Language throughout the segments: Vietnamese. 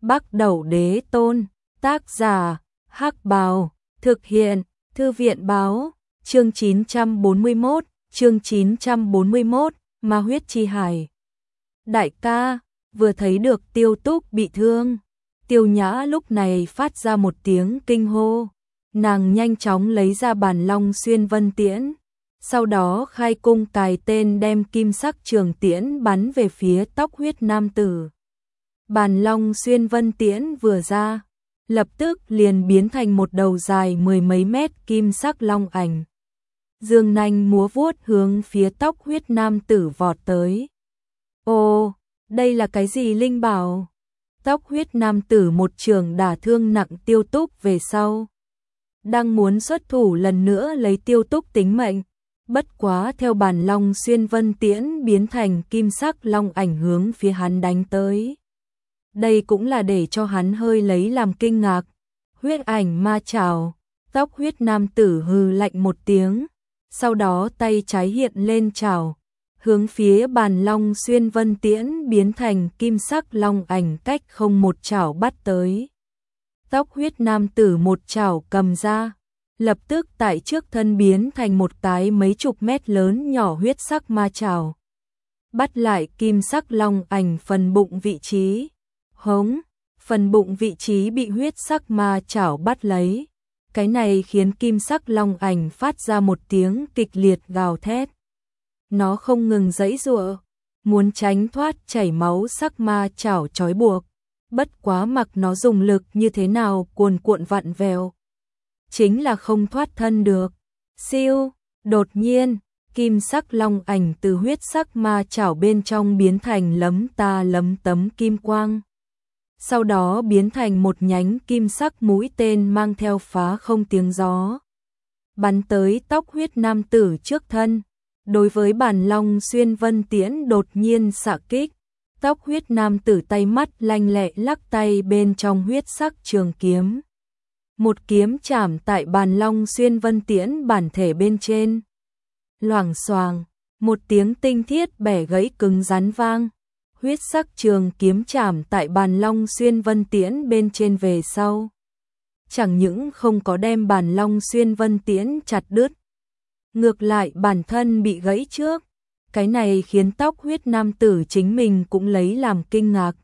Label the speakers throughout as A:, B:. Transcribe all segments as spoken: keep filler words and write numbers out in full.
A: Bắc Đẩu Đế Tôn, tác giả, Hắc Bào, thực hiện, Thư viện báo, chương chín trăm bốn mươi mốt, chương chín trăm bốn mươi mốt, Ma huyết chi hải. Đại ca, vừa thấy được Tiêu Túc bị thương, Tiêu Nhã lúc này phát ra một tiếng kinh hô, nàng nhanh chóng lấy ra bản Long Xuyên Vân Tiễn, sau đó khai cung cài tên đem kim sắc trường tiễn bắn về phía Tóc Huyết nam tử. Bản Long Xuyên Vân Tiễn vừa ra, lập tức liền biến thành một đầu dài mười mấy mét kim sắc long ảnh. Dương nanh múa vuốt hướng phía Tóc Huyết nam tử vọt tới. Ồ, đây là cái gì linh bảo? Tóc Huyết nam tử một trường đả thương nặng Tiêu Túc về sau, đang muốn xuất thủ lần nữa lấy Tiêu Túc tính mệnh, bất quá theo bản Long Xuyên Vân Tiễn biến thành kim sắc long ảnh hướng phía hắn đánh tới. Đây cũng là để cho hắn hơi lấy làm kinh ngạc. Huyết ảnh ma trảo, Tóc Huyết nam tử hừ lạnh một tiếng, sau đó tay trái hiện lên trảo, hướng phía bản Long Xuyên Vân Tiễn biến thành kim sắc long ảnh cách không một trảo bắt tới. Tóc Huyết nam tử một trảo cầm ra, lập tức tại trước thân biến thành một cái mấy chục mét lớn nhỏ huyết sắc ma trảo, bắt lại kim sắc long ảnh phần bụng vị trí. Hống, phần bụng vị trí bị huyết sắc ma chảo bắt lấy. Cái này khiến kim sắc long ảnh phát ra một tiếng kịch liệt gào thét. Nó không ngừng giãy giụa, muốn tránh thoát chảy máu sắc ma chảo trói buộc. Bất quá mặc nó dùng lực như thế nào cuồn cuộn vặn vẹo, chính là không thoát thân được. Siêu, đột nhiên, kim sắc long ảnh từ huyết sắc ma chảo bên trong biến thành lấm ta lấm tấm kim quang. Sau đó biến thành một nhánh kim sắc mũi tên mang theo phá không tiếng gió, bắn tới Tóc Huyết nam tử trước thân. Đối với bản Long Xuyên Vân Tiễn đột nhiên xạ kích, Tóc Huyết nam tử tay mắt lanh lẹ lắc tay bên trong huyết sắc trường kiếm. Một kiếm chạm tại bản Long Xuyên Vân Tiễn bản thể bên trên. Loảng xoàng, một tiếng tinh thiết bẻ gãy cứng rắn vang. Huyết sắc trường kiếm chạm tại bản Long Xuyên Vân Tiễn bên trên về sau, chẳng những không có đem bản Long Xuyên Vân Tiễn chặt đứt, ngược lại bản thân bị gãy trước. Cái này khiến Tóc Huyết nam tử chính mình cũng lấy làm kinh ngạc.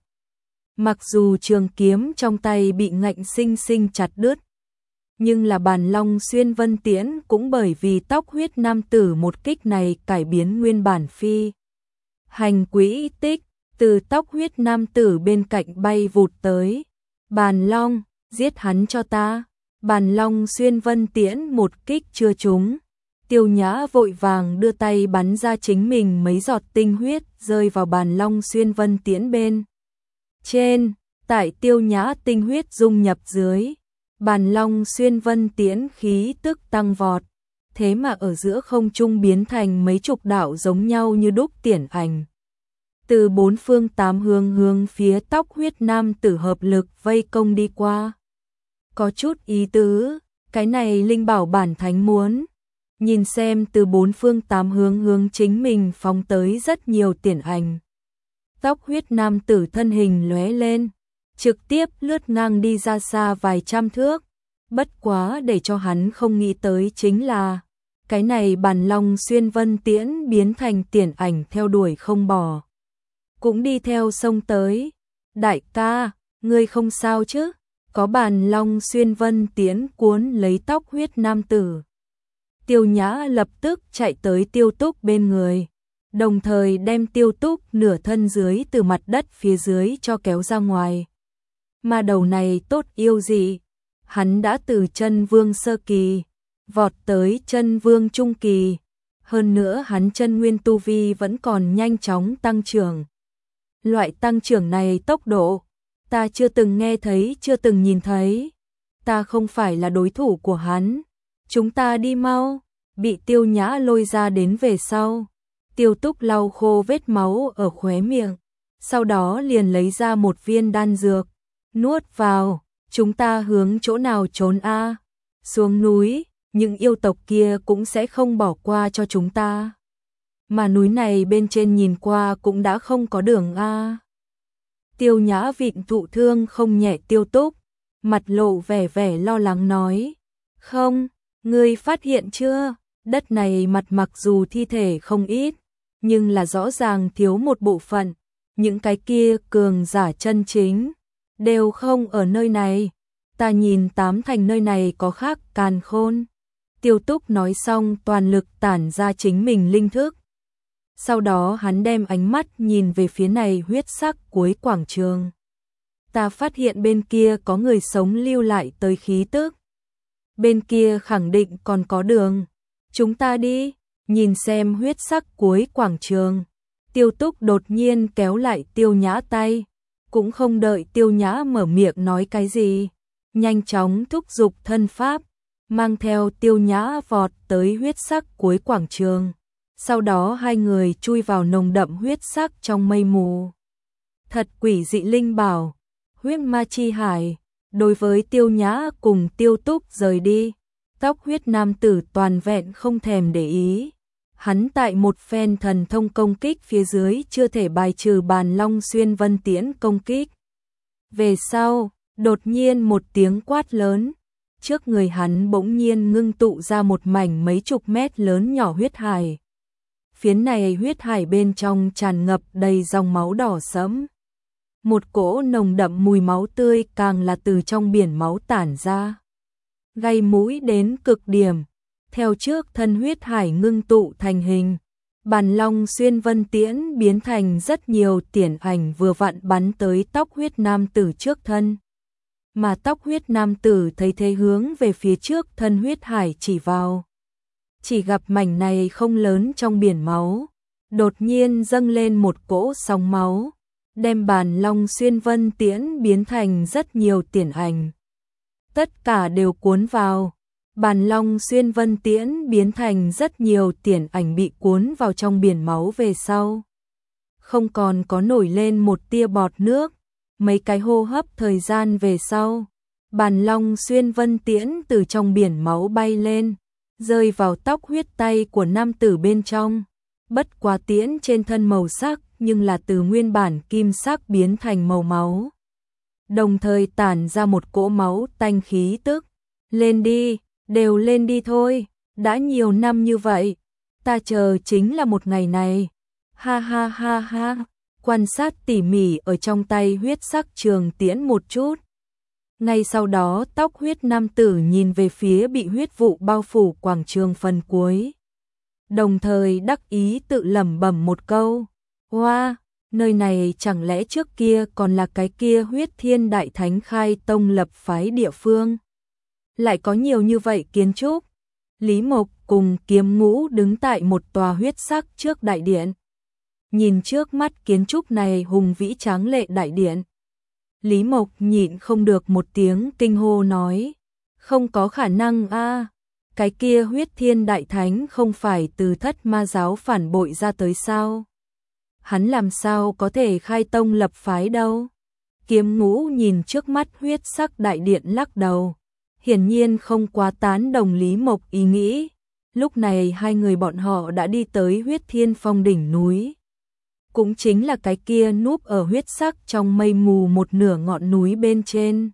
A: Mặc dù trường kiếm trong tay bị ngạnh sinh sinh chặt đứt, nhưng là bản Long Xuyên Vân Tiễn cũng bởi vì Tóc Huyết nam tử một kích này cải biến nguyên bản phi hành quỹ tích, từ Tóc Huyết nam tử bên cạnh bay vụt tới. Bản Long, giết hắn cho ta. Bản Long Xuyên Vân Tiễn một kích chưa trúng, Tiêu Nhã vội vàng đưa tay bắn ra chính mình mấy giọt tinh huyết rơi vào bản Long Xuyên Vân Tiễn bên trên. Tại Tiêu Nhã tinh huyết dung nhập dưới, bản Long Xuyên Vân Tiễn khí tức tăng vọt, thế mà ở giữa không trung biến thành mấy chục đạo giống nhau như đúc tiễn ảnh, từ bốn phương tám hướng hướng phía Tóc Huyết nam tử hợp lực vây công đi qua. Có chút ý tứ, cái này linh bảo bản thánh muốn nhìn xem từ bốn phương tám hướng hướng chính mình phóng tới rất nhiều tiễn ảnh. Tóc Huyết nam tử thân hình lóe lên, trực tiếp lướt ngang đi ra xa vài trăm thước. Bất quá để cho hắn không nghĩ tới chính là, cái này bản Long Xuyên Vân Tiễn biến thành tiễn ảnh theo đuổi không bỏ, cũng đi theo sông tới. Đại ca, ngươi không sao chứ? Có bản Long Xuyên Vân Tiễn cuốn lấy Tóc Huyết nam tử. Tiêu Nhã lập tức chạy tới Tiêu Túc bên người, đồng thời đem Tiêu Túc nửa thân dưới từ mặt đất phía dưới cho kéo ra ngoài. Mà đầu này tốt yêu gì, hắn đã từ chân vương sơ kỳ vọt tới chân vương trung kỳ, hơn nữa hắn chân nguyên tu vi vẫn còn nhanh chóng tăng trưởng. Loại tăng trưởng này tốc độ, ta chưa từng nghe thấy, chưa từng nhìn thấy. Ta không phải là đối thủ của hắn. Chúng ta đi mau. Bị Tiêu Nhã lôi ra đến về sau, Tiêu Túc lau khô vết máu ở khóe miệng, sau đó liền lấy ra một viên đan dược, nuốt vào. Chúng ta hướng chỗ nào trốn a? Xuống núi, những yêu tộc kia cũng sẽ không bỏ qua cho chúng ta. Mà núi này bên trên nhìn qua cũng đã không có đường a. Tiêu Nhã vịn thụ thương không nhẹ Tiêu Túc, mặt lộ vẻ vẻ lo lắng nói, không, ngươi phát hiện chưa, đất này mặt mặc dù thi thể không ít, nhưng là rõ ràng thiếu một bộ phận, những cái kia cường giả chân chính, đều không ở nơi này, ta nhìn tám thành nơi này có khác càn khôn. Tiêu Túc nói xong toàn lực tản ra chính mình linh thức. Sau đó hắn đem ánh mắt nhìn về phía này huyết sắc cuối quảng trường. Ta phát hiện bên kia có người sống lưu lại tới khí tức. Bên kia khẳng định còn có đường. Chúng ta đi, nhìn xem huyết sắc cuối quảng trường. Tiêu Túc đột nhiên kéo lại Tiêu Nhã tay. Cũng không đợi Tiêu Nhã mở miệng nói cái gì. Nhanh chóng thúc giục thân pháp. Mang theo Tiêu Nhã vọt tới huyết sắc cuối quảng trường. Sau đó hai người chui vào nồng đậm huyết sắc trong mây mù. Thật quỷ dị linh bảo, huyết ma chi hải. Đối với Tiêu Nhã cùng Tiêu Túc rời đi, tóc huyết nam tử toàn vẹn không thèm để ý. Hắn tại một phen thần thông công kích phía dưới chưa thể bài trừ bàn long xuyên vân tiễn công kích. Về sau, đột nhiên một tiếng quát lớn. Trước người hắn bỗng nhiên ngưng tụ ra một mảnh mấy chục mét lớn nhỏ huyết hải. Phiến này huyết hải bên trong tràn ngập đầy dòng máu đỏ sẫm. Một cỗ nồng đậm mùi máu tươi càng là từ trong biển máu tản ra. Gây mũi đến cực điểm. Theo trước thân huyết hải ngưng tụ thành hình. Bàn long xuyên vân tiễn biến thành rất nhiều tiễn ảnh vừa vặn bắn tới tóc huyết nam tử trước thân. Mà tóc huyết nam tử thấy thế hướng về phía trước thân huyết hải chỉ vào. Chỉ gặp mảnh này không lớn trong biển máu. Đột nhiên dâng lên một cỗ sóng máu. Đem bàn long xuyên vân tiễn biến thành rất nhiều tiễn ảnh. Tất cả đều cuốn vào. Bàn long xuyên vân tiễn biến thành rất nhiều tiễn ảnh bị cuốn vào trong biển máu về sau. Không còn có nổi lên một tia bọt nước. Mấy cái hô hấp thời gian về sau. Bàn long xuyên vân tiễn từ trong biển máu bay lên. Rơi vào tóc huyết tay của nam tử bên trong. Bất quá tiễn trên thân màu sắc nhưng là từ nguyên bản kim sắc biến thành màu máu. Đồng thời tản ra một cỗ máu tanh khí tức. Lên đi, đều lên đi thôi, đã nhiều năm như vậy. Ta chờ chính là một ngày này. Ha ha ha ha, quan sát tỉ mỉ ở trong tay huyết sắc trường tiễn một chút. Ngay sau đó tóc huyết nam tử nhìn về phía bị huyết vụ bao phủ quảng trường phần cuối. Đồng thời đắc ý tự lẩm bẩm một câu. Hoa, wow, nơi này chẳng lẽ trước kia còn là cái kia huyết thiên đại thánh khai tông lập phái địa phương. Lại có nhiều như vậy kiến trúc. Lý Mộc cùng Kiếm Ngũ đứng tại một tòa huyết sắc trước đại điện. Nhìn trước mắt kiến trúc này hùng vĩ tráng lệ đại điện. Lý Mộc nhịn không được một tiếng kinh hô nói. Không có khả năng a, cái kia huyết thiên đại thánh không phải từ thất ma giáo phản bội ra tới sao? Hắn làm sao có thể khai tông lập phái đâu? Kiếm Ngũ nhìn trước mắt huyết sắc đại điện lắc đầu. Hiển nhiên không quá tán đồng Lý Mộc ý nghĩ. Lúc này hai người bọn họ đã đi tới huyết thiên phong đỉnh núi. Cũng chính là cái kia núp ở huyết sắc trong mây mù một nửa ngọn núi bên trên.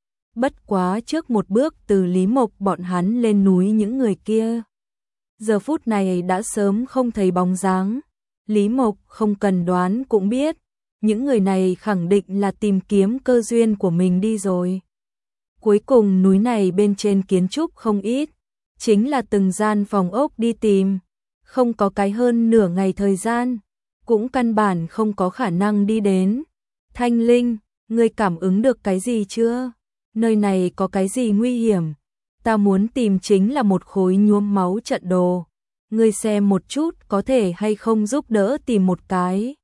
A: Bất quá trước một bước từ Lý Mộc bọn hắn lên núi những người kia. Giờ phút này đã sớm không thấy bóng dáng. Lý Mộc không cần đoán cũng biết. Những người này khẳng định là tìm kiếm cơ duyên của mình đi rồi. Cuối cùng núi này bên trên kiến trúc không ít. Chính là từng gian phòng ốc đi tìm. Không có cái hơn nửa ngày thời gian. Cũng căn bản không có khả năng đi đến. Thanh Linh, ngươi cảm ứng được cái gì chưa? Nơi này có cái gì nguy hiểm? Ta muốn tìm chính là một khối nhuốm máu trận đồ. Ngươi xem một chút có thể hay không giúp đỡ tìm một cái.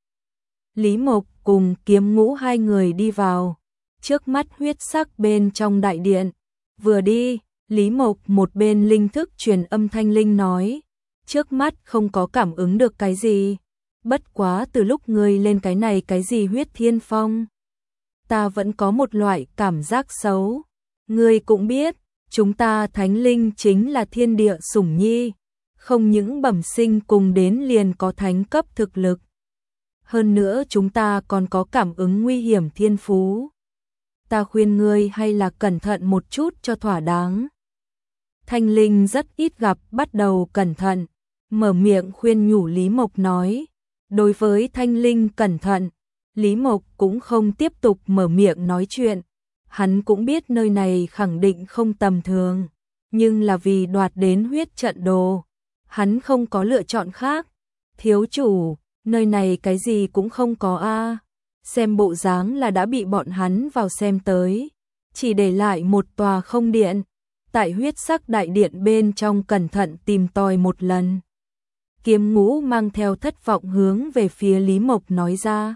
A: Lý Mộc cùng Kiếm Ngũ hai người đi vào. Trước mắt huyết sắc bên trong đại điện. Vừa đi, Lý Mộc một bên linh thức truyền âm Thanh Linh nói. Trước mắt không có cảm ứng được cái gì. Bất quá từ lúc ngươi lên cái này cái gì huyết thiên phong. Ta vẫn có một loại cảm giác xấu. Ngươi cũng biết, chúng ta thánh linh chính là thiên địa sủng nhi. Không những bẩm sinh cùng đến liền có thánh cấp thực lực. hơn nữa chúng ta còn có cảm ứng nguy hiểm thiên phú. Ta khuyên ngươi hay là cẩn thận một chút cho thỏa đáng. Thanh Linh rất ít gặp, bắt đầu cẩn thận, mở miệng khuyên nhủ Lý Mộc nói. Đối với Thanh Linh cẩn thận, Lý Mộc cũng không tiếp tục mở miệng nói chuyện. Hắn cũng biết nơi này khẳng định không tầm thường, nhưng là vì đoạt đến huyết trận đồ, hắn không có lựa chọn khác. Thiếu chủ, nơi này cái gì cũng không có a. Xem bộ dáng là đã bị bọn hắn vào xem tới, chỉ để lại một tòa không điện. Tại huyết sắc đại điện bên trong cẩn thận tìm tòi một lần. Kiếm Ngũ mang theo thất vọng hướng về phía Lý Mộc nói ra.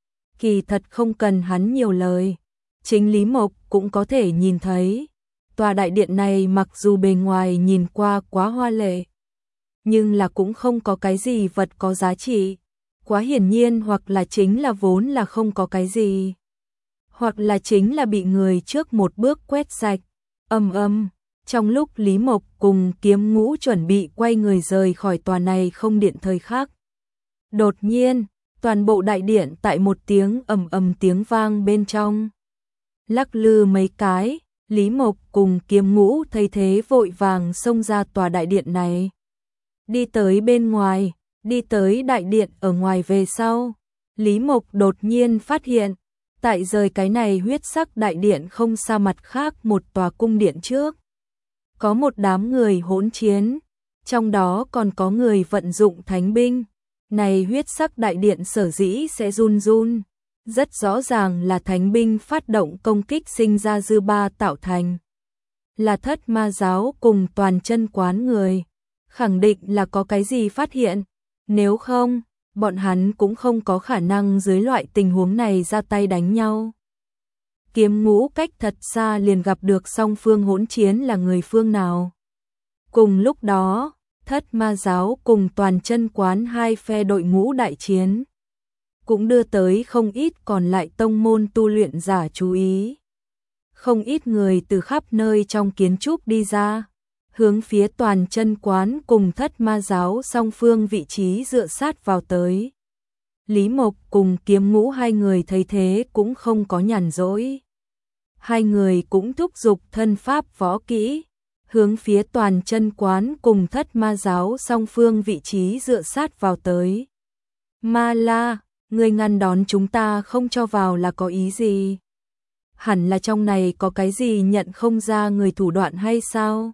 A: Kỳ thật không cần hắn nhiều lời, chính Lý Mộc cũng có thể nhìn thấy. Tòa đại điện này mặc dù bề ngoài nhìn qua quá hoa lệ, nhưng là cũng không có cái gì vật có giá trị. Quá hiển nhiên hoặc là chính là vốn là không có cái gì, hoặc là chính là bị người trước một bước quét sạch. Ầm ầm, trong lúc Lý Mộc cùng Kiếm Ngũ chuẩn bị quay người rời khỏi tòa này không điện thời khắc, đột nhiên, toàn bộ đại điện tại một tiếng ầm ầm tiếng vang bên trong lắc lư mấy cái. Lý Mộc cùng Kiếm Ngũ thấy thế vội vàng xông ra tòa đại điện này, đi tới bên ngoài. Đi tới đại điện ở ngoài về sau, Lý Mộc đột nhiên phát hiện, tại rời cái này huyết sắc đại điện không xa mặt khác một tòa cung điện trước, có một đám người hỗn chiến, trong đó còn có người vận dụng thánh binh. Này huyết sắc đại điện sở dĩ sẽ run run, rất rõ ràng là thánh binh phát động công kích sinh ra dư ba tạo thành. Là Thất Ma giáo cùng Toàn Chân quán người, khẳng định là có cái gì phát hiện. Nếu không, bọn hắn cũng không có khả năng dưới loại tình huống này ra tay đánh nhau. Kiếm Ngũ cách thật xa liền gặp được song phương hỗn chiến là người phương nào. Cùng lúc đó, Thất Ma giáo cùng Toàn Chân quán hai phe đội ngũ đại chiến, cũng đưa tới không ít còn lại tông môn tu luyện giả chú ý. Không ít người từ khắp nơi trong kiến trúc đi ra, hướng phía Toàn Chân quán cùng Thất Ma giáo song phương vị trí dựa sát vào tới. Lý Mộc cùng Kiếm Ngũ hai người thấy thế cũng không có nhàn rỗi. Hai người cũng thúc giục thân pháp võ kỹ, hướng phía Toàn Chân quán cùng Thất Ma giáo song phương vị trí dựa sát vào tới. Ma La, người ngăn đón chúng ta không cho vào là có ý gì? Hẳn là trong này có cái gì nhận không ra người thủ đoạn hay sao?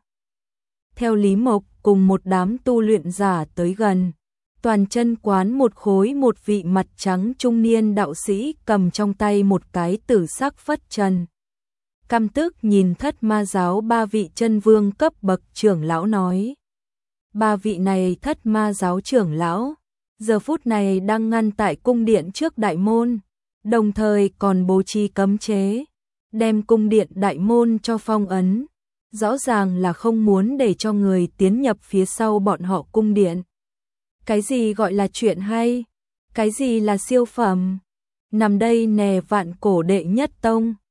A: Theo Lý Mộc cùng một đám tu luyện giả tới gần, Toàn Chân quán một khối một vị mặt trắng trung niên đạo sĩ cầm trong tay một cái tử sắc phất trần. Căm tức nhìn Thất Ma giáo ba vị chân vương cấp bậc trưởng lão nói. Ba vị này Thất Ma giáo trưởng lão, giờ phút này đang ngăn tại cung điện trước đại môn, đồng thời còn bố trí cấm chế, đem cung điện đại môn cho phong ấn. Rõ ràng là không muốn để cho người tiến nhập phía sau bọn họ cung điện. Cái gì gọi là chuyện hay? Cái gì là siêu phẩm? Nằm đây nè vạn cổ đệ nhất tông,